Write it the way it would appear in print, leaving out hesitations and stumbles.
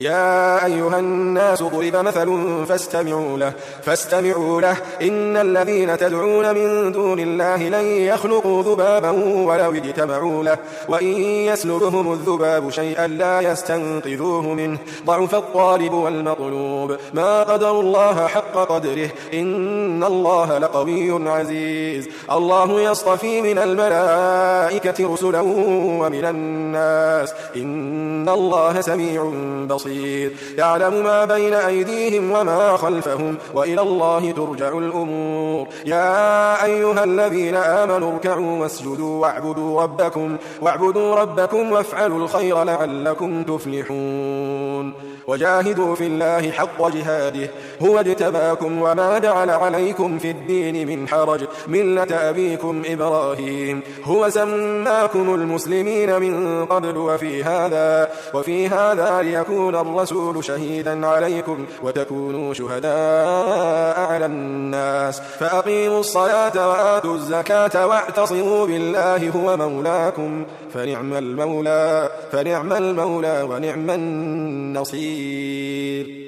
يا أيها الناس ضرب مثل فاستمعوا له إن الذين تدعون من دون الله لن يخلقوا ذبابا ولو اجتمعوا له وإن يسلبهم الذباب شيئا لا يستنقذوه منه ضعف الطالب والمطلوب ما قدر الله حق قدره إن الله لقوي عزيز الله يصطفي من الملائكة رسلا ومن الناس إن الله سميع بصير يعلم ما بين أيديهم وما خلفهم وإلى الله ترجع الأمور يا أيها الذين آمنوا اركعوا واسجدوا واعبدوا ربكم وافعلوا الخير لعلكم تفلحون وجاهدوا في الله حق جهاده هو اجتباكم وما جعل عليكم في الدين من حرج ملة أبيكم إبراهيم هو سماكم المسلمين من قبل وفي هذا ليكون الرسول شهيدا عليكم وتكونوا شهداء على الناس فأقيموا الصلاة وآتوا الزكاة واعتصموا بالله هو مولاكم فنعم المولى ونعم النصير